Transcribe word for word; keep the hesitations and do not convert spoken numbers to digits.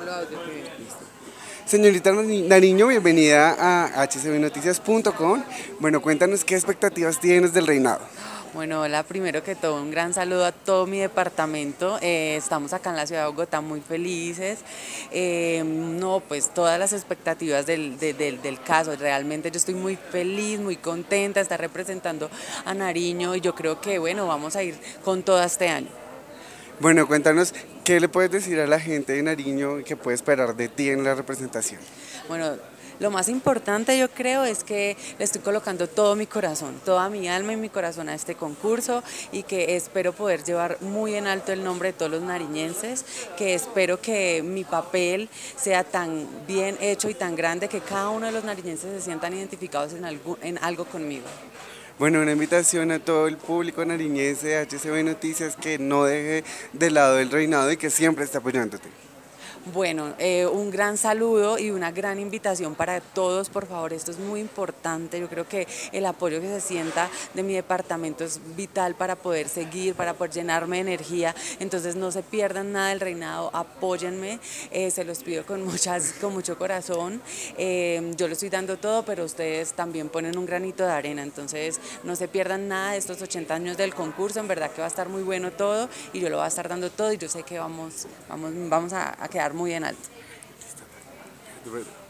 solo audio que... Señorita Nari- Nariño, bienvenida a h c b noticias punto com. Bueno, cuéntanos qué expectativas tienes del reinado. Bueno, hola, primero que todo, un gran saludo a todo mi departamento. Eh, estamos acá en la ciudad de Bogotá muy felices. Eh, no, pues todas las expectativas del, de- del, del caso. Realmente yo estoy muy feliz, muy contenta de estar representando a Nariño y yo creo que, bueno, vamos a ir con todo este año. Bueno, cuéntanos qué le puedes decir a la gente de Nariño y qué puede esperar de ti en la representación. Bueno, lo más importante yo creo es que le estoy colocando todo mi corazón, toda mi alma y mi corazón a este concurso y que espero poder llevar muy en alto el nombre de todos los nariñenses, que espero que mi papel sea tan bien hecho y tan grande que cada uno de los nariñenses se sientan identificados en algo, en algo conmigo. Bueno, una invitación a todo el público nariñense de H C B Noticias que no deje de lado el reinado y que siempre esté apoyándote. Bueno, eh, un gran saludo y una gran invitación para todos, por favor, esto es muy importante, yo creo que el apoyo que se sienta de mi departamento es vital para poder seguir, para poder llenarme de energía, entonces no se pierdan nada del reinado, apóyenme, eh, se los pido con, muchas, con mucho corazón, eh, yo lo estoy dando todo, pero ustedes también ponen un granito de arena, entonces no se pierdan nada de estos ochenta años del concurso, en verdad que va a estar muy bueno todo y yo lo voy a estar dando todo y yo sé que vamos, vamos, vamos a, a quedar muy en alto.